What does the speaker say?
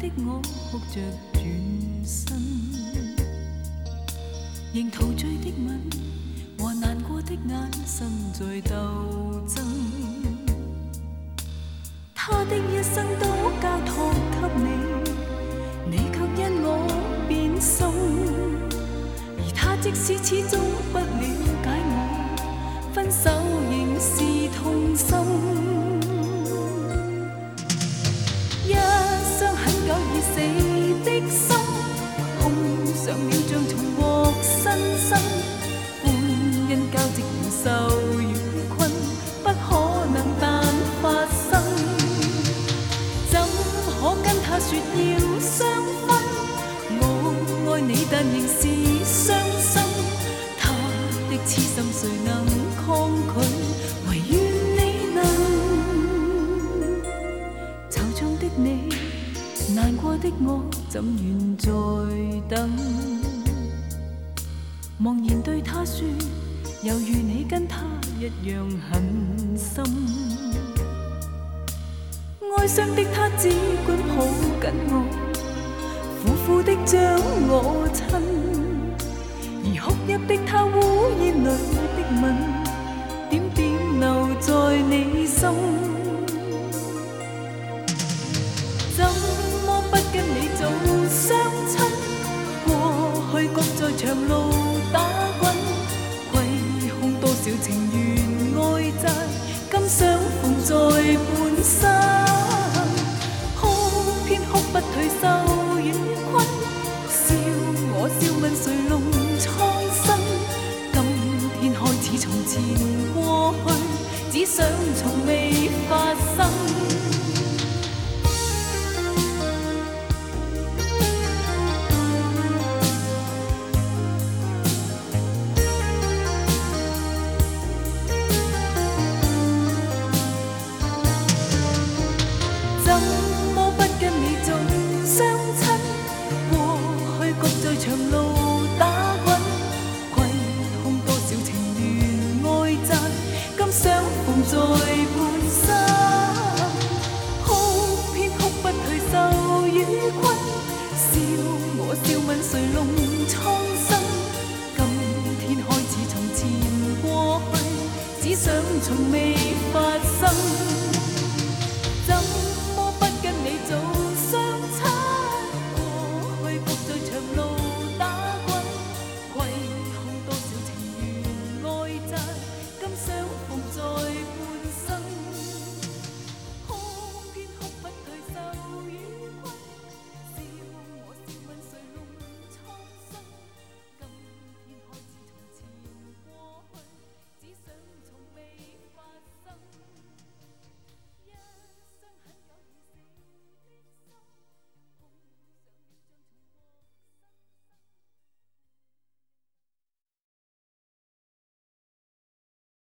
的我哭着轉身，仍陶醉的吻和難過的眼神在鬥爭。他的一生都交託給你，你卻因我變心，而他即使始終不了解我，分手仍是痛心。一雙很久已死的心，碰上了像重獲新生，歡欣交織了愁與困，不可能但發生。怎可跟他說要相分？我愛你但仍是傷心，他的痴心誰能抗拒？唯願你能。愁中的你，難過的我，怎願再等？茫然對他說，猶如你跟他一樣狠心。哀傷的他只管抱緊我，苦苦的將我親，而哭泣的他嗚咽裏的吻，點點留在你心。